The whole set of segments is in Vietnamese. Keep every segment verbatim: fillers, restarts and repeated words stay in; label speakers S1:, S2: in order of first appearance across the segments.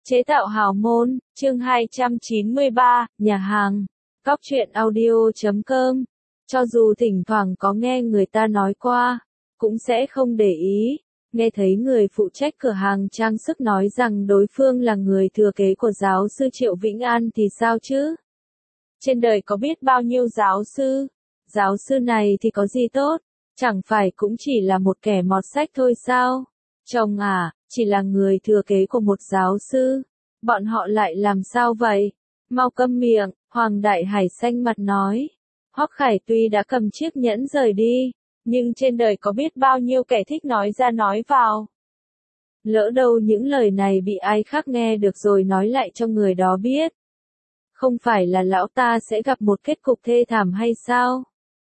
S1: Chế tạo hào môn, chương hai trăm chín mươi ba, nhà hàng, Cóc truyện audio chấm com. Cho dù thỉnh thoảng có nghe người ta nói qua, cũng sẽ không để ý. Nghe thấy người phụ trách cửa hàng trang sức nói rằng đối phương là người thừa kế của giáo sư Triệu Vĩnh An thì sao chứ? Trên đời có biết bao nhiêu giáo sư? Giáo sư này thì có gì tốt? Chẳng phải cũng chỉ là một kẻ mọt sách thôi sao? Chồng à, chỉ là người thừa kế của một giáo sư. Bọn họ lại làm sao vậy? Mau câm miệng, Hoàng Đại Hải xanh mặt nói. Hoắc Khải tuy đã cầm chiếc nhẫn rời đi, nhưng trên đời có biết bao nhiêu kẻ thích nói ra nói vào. Lỡ đâu những lời này bị ai khác nghe được rồi nói lại cho người đó biết. Không phải là lão ta sẽ gặp một kết cục thê thảm hay sao?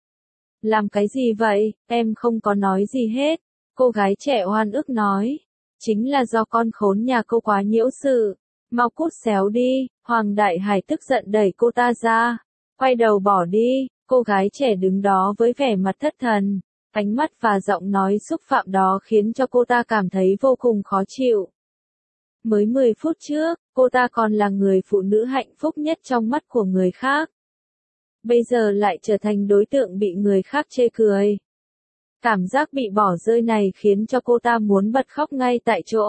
S1: Làm cái gì vậy, em không có nói gì hết. Cô gái trẻ oan ức nói. Chính là do con khốn nhà cô quá nhiễu sự. Mau cút xéo đi, Hoàng Đại Hải tức giận đẩy cô ta ra. Quay đầu bỏ đi, cô gái trẻ đứng đó với vẻ mặt thất thần. Ánh mắt và giọng nói xúc phạm đó khiến cho cô ta cảm thấy vô cùng khó chịu. Mới mười phút trước, cô ta còn là người phụ nữ hạnh phúc nhất trong mắt của người khác. Bây giờ lại trở thành đối tượng bị người khác chê cười. Cảm giác bị bỏ rơi này khiến cho cô ta muốn bật khóc ngay tại chỗ.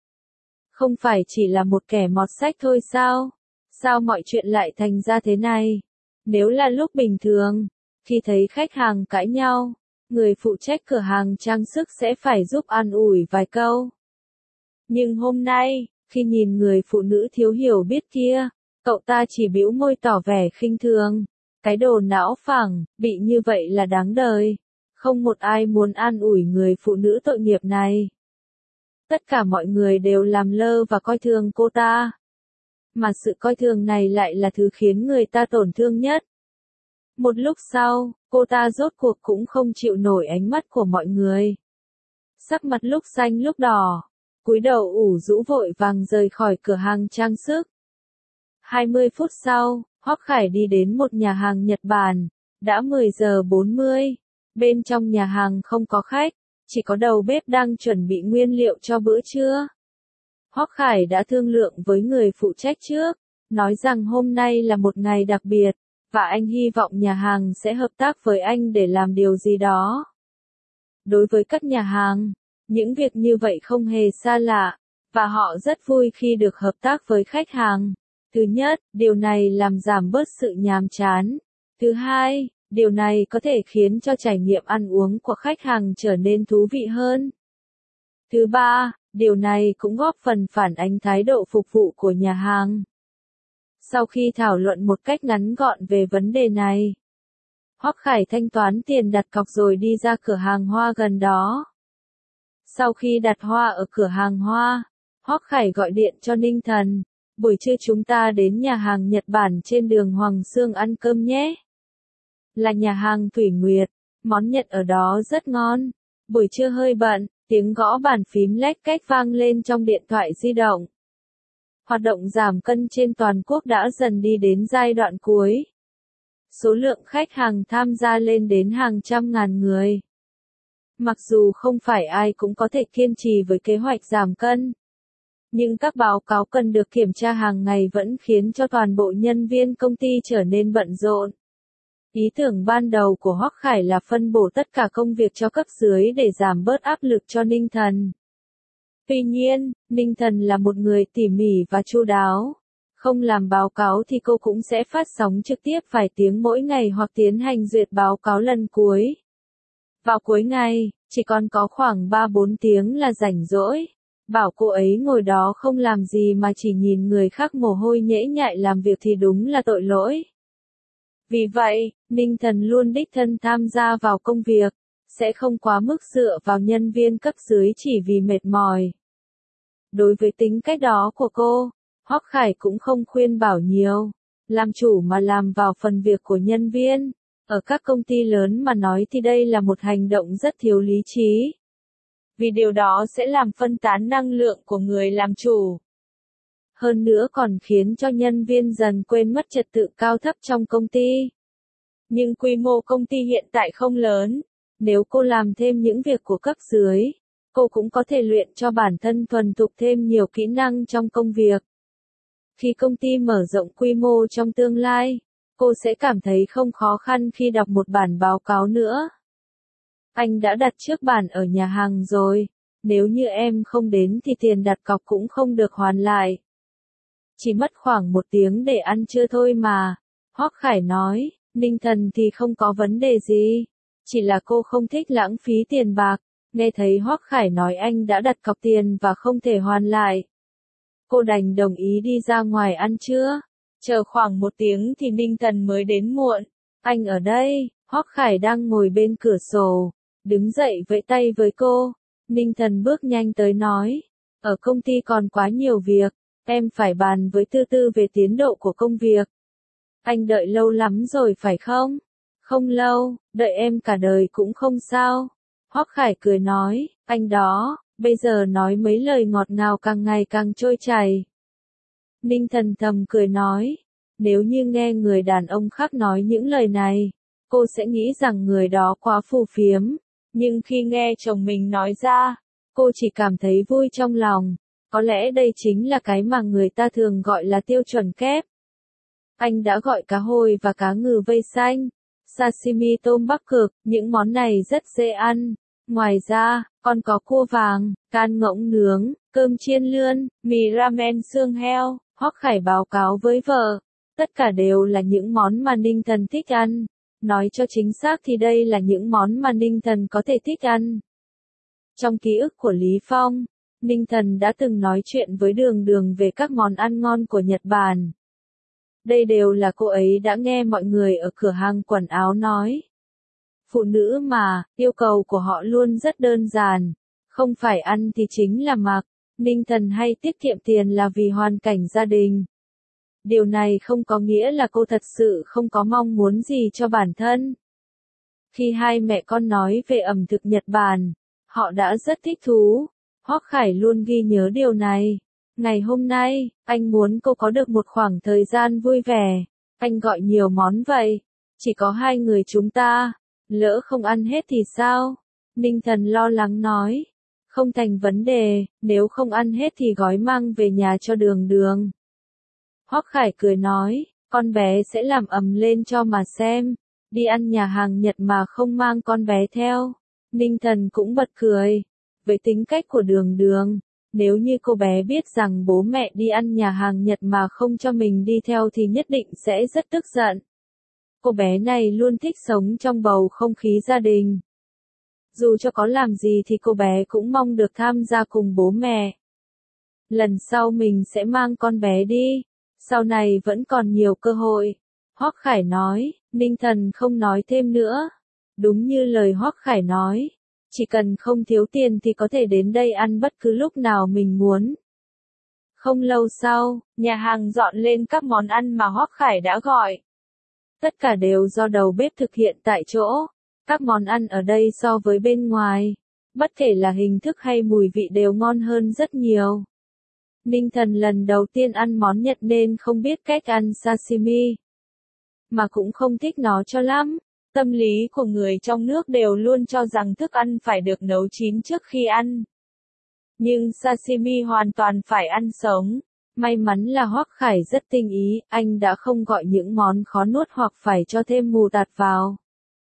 S1: Không phải chỉ là một kẻ mọt sách thôi sao? Sao mọi chuyện lại thành ra thế này? Nếu là lúc bình thường, khi thấy khách hàng cãi nhau, người phụ trách cửa hàng trang sức sẽ phải giúp an ủi vài câu. Nhưng hôm nay, khi nhìn người phụ nữ thiếu hiểu biết kia, cậu ta chỉ bĩu môi tỏ vẻ khinh thường. Cái đồ não phẳng, bị như vậy là đáng đời. Không một ai muốn an ủi người phụ nữ tội nghiệp này. Tất cả mọi người đều làm lơ và coi thường cô ta. Mà sự coi thường này lại là thứ khiến người ta tổn thương nhất. Một lúc sau, cô ta rốt cuộc cũng không chịu nổi ánh mắt của mọi người. Sắc mặt lúc xanh lúc đỏ, cúi đầu ủ rũ vội vàng rời khỏi cửa hàng trang sức. hai mươi phút sau, Hoắc Khải đi đến một nhà hàng Nhật Bản. Đã mười giờ bốn mươi. Bên trong nhà hàng không có khách, chỉ có đầu bếp đang chuẩn bị nguyên liệu cho bữa trưa. Hoắc Khải đã thương lượng với người phụ trách trước, nói rằng hôm nay là một ngày đặc biệt, và anh hy vọng nhà hàng sẽ hợp tác với anh để làm điều gì đó. Đối với các nhà hàng, những việc như vậy không hề xa lạ, và họ rất vui khi được hợp tác với khách hàng. Thứ nhất, điều này làm giảm bớt sự nhàm chán. Thứ hai, điều này có thể khiến cho trải nghiệm ăn uống của khách hàng trở nên thú vị hơn. Thứ ba, điều này cũng góp phần phản ánh thái độ phục vụ của nhà hàng. Sau khi thảo luận một cách ngắn gọn về vấn đề này, Hoắc Khải thanh toán tiền đặt cọc rồi đi ra cửa hàng hoa gần đó. Sau khi đặt hoa ở cửa hàng hoa, Hoắc Khải gọi điện cho Ninh Thần. Buổi trưa chúng ta đến nhà hàng Nhật Bản trên đường Hoàng Xương ăn cơm nhé. Là nhà hàng Thủy Nguyệt, món Nhật ở đó rất ngon. Buổi trưa hơi bận, tiếng gõ bàn phím lách cách vang lên trong điện thoại di động. Hoạt động giảm cân trên toàn quốc đã dần đi đến giai đoạn cuối. Số lượng khách hàng tham gia lên đến hàng trăm ngàn người. Mặc dù không phải ai cũng có thể kiên trì với kế hoạch giảm cân, nhưng các báo cáo cần được kiểm tra hàng ngày vẫn khiến cho toàn bộ nhân viên công ty trở nên bận rộn. Ý tưởng ban đầu của Hoắc Khải là phân bổ tất cả công việc cho cấp dưới để giảm bớt áp lực cho Ninh Thần. Tuy nhiên, Ninh Thần là một người tỉ mỉ và chu đáo. Không làm báo cáo thì cô cũng sẽ phát sóng trực tiếp vài tiếng mỗi ngày hoặc tiến hành duyệt báo cáo lần cuối. Vào cuối ngày, chỉ còn có khoảng ba bốn tiếng là rảnh rỗi. Bảo cô ấy ngồi đó không làm gì mà chỉ nhìn người khác mồ hôi nhễ nhại làm việc thì đúng là tội lỗi. Vì vậy, Ninh Thần luôn đích thân tham gia vào công việc, sẽ không quá mức dựa vào nhân viên cấp dưới chỉ vì mệt mỏi. Đối với tính cách đó của cô, Hoắc Khải cũng không khuyên bảo nhiều, làm chủ mà làm vào phần việc của nhân viên. Ở các công ty lớn mà nói thì đây là một hành động rất thiếu lý trí. Vì điều đó sẽ làm phân tán năng lượng của người làm chủ. Hơn nữa còn khiến cho nhân viên dần quên mất trật tự cao thấp trong công ty. Nhưng quy mô công ty hiện tại không lớn. Nếu cô làm thêm những việc của cấp dưới, cô cũng có thể luyện cho bản thân thuần thục thêm nhiều kỹ năng trong công việc. Khi công ty mở rộng quy mô trong tương lai, cô sẽ cảm thấy không khó khăn khi đọc một bản báo cáo nữa. Anh đã đặt trước bản ở nhà hàng rồi, nếu như em không đến thì tiền đặt cọc cũng không được hoàn lại. Chỉ mất khoảng một tiếng để ăn trưa thôi mà, Hoắc Khải nói, Ninh Thần thì không có vấn đề gì, chỉ là cô không thích lãng phí tiền bạc. Nghe thấy Hoắc Khải nói anh đã đặt cọc tiền và không thể hoàn lại, cô đành đồng ý đi ra ngoài ăn trưa. Chờ khoảng một tiếng thì Ninh Thần mới đến muộn. Anh ở đây, Hoắc Khải đang ngồi bên cửa sổ, đứng dậy vẫy tay với cô. Ninh Thần bước nhanh tới nói, ở công ty còn quá nhiều việc, em phải bàn với Tư Tư về tiến độ của công việc. Anh đợi lâu lắm rồi phải không? Không lâu, đợi em cả đời cũng không sao. Hoắc Khải cười nói, anh đó, bây giờ nói mấy lời ngọt ngào càng ngày càng trôi chảy. Ninh Thần thầm cười nói, nếu như nghe người đàn ông khác nói những lời này, cô sẽ nghĩ rằng người đó quá phù phiếm, nhưng khi nghe chồng mình nói ra, cô chỉ cảm thấy vui trong lòng, có lẽ đây chính là cái mà người ta thường gọi là tiêu chuẩn kép. Anh đã gọi cá hồi và cá ngừ vây xanh, sashimi tôm Bắc Cực, những món này rất dễ ăn. Ngoài ra, còn có cua vàng, can ngỗng nướng, cơm chiên lươn, mì ramen xương heo. Hoắc Khải báo cáo với vợ, tất cả đều là những món mà Ninh Thần thích ăn. Nói cho chính xác thì đây là những món mà Ninh Thần có thể thích ăn. Trong ký ức của Lý Phong, Ninh Thần đã từng nói chuyện với Đường Đường về các món ăn ngon của Nhật Bản. Đây đều là cô ấy đã nghe mọi người ở cửa hàng quần áo nói. Phụ nữ mà, yêu cầu của họ luôn rất đơn giản, không phải ăn thì chính là mặc. Ninh Thần hay tiết kiệm tiền là vì hoàn cảnh gia đình. Điều này không có nghĩa là cô thật sự không có mong muốn gì cho bản thân. Khi hai mẹ con nói về ẩm thực Nhật Bản, họ đã rất thích thú. Hoắc Khải luôn ghi nhớ điều này. Ngày hôm nay, anh muốn cô có được một khoảng thời gian vui vẻ. Anh gọi nhiều món vậy. Chỉ có hai người chúng ta. Lỡ không ăn hết thì sao? Ninh Thần lo lắng nói. Không thành vấn đề, nếu không ăn hết thì gói mang về nhà cho Đường Đường. Hoắc Khải cười nói, con bé sẽ làm ầm lên cho mà xem. Đi ăn nhà hàng Nhật mà không mang con bé theo. Ninh Thần cũng bật cười. Với tính cách của Đường Đường, nếu như cô bé biết rằng bố mẹ đi ăn nhà hàng Nhật mà không cho mình đi theo thì nhất định sẽ rất tức giận. Cô bé này luôn thích sống trong bầu không khí gia đình. Dù cho có làm gì thì cô bé cũng mong được tham gia cùng bố mẹ. Lần sau mình sẽ mang con bé đi. Sau này vẫn còn nhiều cơ hội. Hoắc Khải nói, Ninh Thần không nói thêm nữa. Đúng như lời Hoắc Khải nói. Chỉ cần không thiếu tiền thì có thể đến đây ăn bất cứ lúc nào mình muốn. Không lâu sau, nhà hàng dọn lên các món ăn mà Hoắc Khải đã gọi. Tất cả đều do đầu bếp thực hiện tại chỗ. Các món ăn ở đây so với bên ngoài, bất kể là hình thức hay mùi vị đều ngon hơn rất nhiều. Ninh Thần lần đầu tiên ăn món Nhật nên không biết cách ăn sashimi, mà cũng không thích nó cho lắm. Tâm lý của người trong nước đều luôn cho rằng thức ăn phải được nấu chín trước khi ăn. Nhưng sashimi hoàn toàn phải ăn sống. May mắn là Hoắc Khải rất tinh ý, anh đã không gọi những món khó nuốt hoặc phải cho thêm mù tạt vào.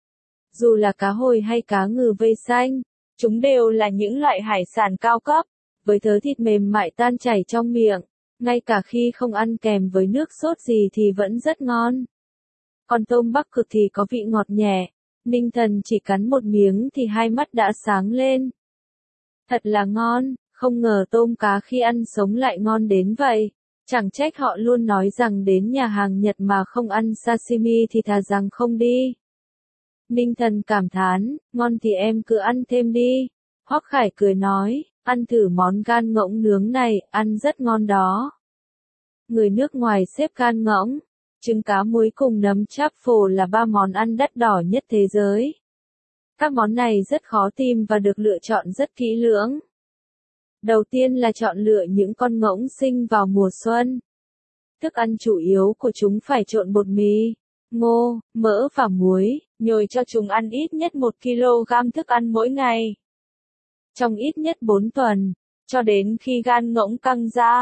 S1: Dù là cá hồi hay cá ngừ vây xanh, chúng đều là những loại hải sản cao cấp, với thớ thịt mềm mại tan chảy trong miệng, ngay cả khi không ăn kèm với nước sốt gì thì vẫn rất ngon. Còn tôm Bắc Cực thì có vị ngọt nhẹ, Ninh Thần chỉ cắn một miếng thì hai mắt đã sáng lên. Thật là ngon, không ngờ tôm cá khi ăn sống lại ngon đến vậy. Chẳng trách họ luôn nói rằng đến nhà hàng Nhật mà không ăn sashimi thì thà rằng không đi. Ninh Thần cảm thán, ngon thì em cứ ăn thêm đi. Hoắc Khải cười nói, ăn thử món gan ngỗng nướng này, ăn rất ngon đó. Người nước ngoài xếp gan ngỗng, trứng cá muối cùng nấm truffle là ba món ăn đắt đỏ nhất thế giới. Các món này rất khó tìm và được lựa chọn rất kỹ lưỡng. Đầu tiên là chọn lựa những con ngỗng sinh vào mùa xuân. Thức ăn chủ yếu của chúng phải trộn bột mì, ngô, mỡ và muối, nhồi cho chúng ăn ít nhất một ki lô gam thức ăn mỗi ngày. Trong ít nhất bốn tuần, cho đến khi gan ngỗng căng ra,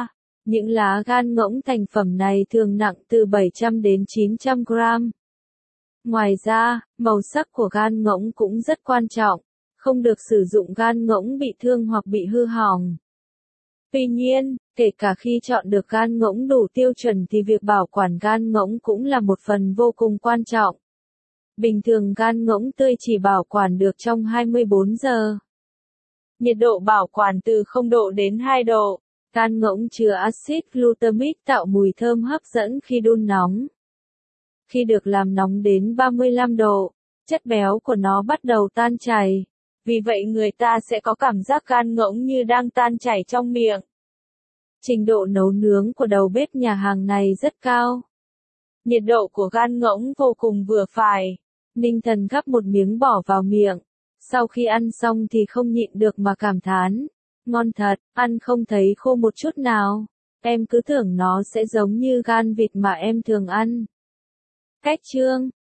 S1: Những lá gan ngỗng thành phẩm này thường nặng từ bảy trăm đến chín trăm gram. Ngoài ra, màu sắc của gan ngỗng cũng rất quan trọng, không được sử dụng gan ngỗng bị thương hoặc bị hư hỏng. Tuy nhiên, kể cả khi chọn được gan ngỗng đủ tiêu chuẩn thì việc bảo quản gan ngỗng cũng là một phần vô cùng quan trọng. Bình thường gan ngỗng tươi chỉ bảo quản được trong hai mươi bốn giờ. Nhiệt độ bảo quản từ không độ đến hai độ. Gan ngỗng chứa axit glutamic tạo mùi thơm hấp dẫn khi đun nóng. Khi được làm nóng đến ba mươi lăm độ, chất béo của nó bắt đầu tan chảy. Vì vậy người ta sẽ có cảm giác gan ngỗng như đang tan chảy trong miệng. Trình độ nấu nướng của đầu bếp nhà hàng này rất cao. Nhiệt độ của gan ngỗng vô cùng vừa phải. Ninh Thần gắp một miếng bỏ vào miệng. Sau khi ăn xong thì không nhịn được mà cảm thán. Ngon thật, ăn không thấy khô một chút nào. Em cứ tưởng nó sẽ giống như gan vịt mà em thường ăn. Cách chương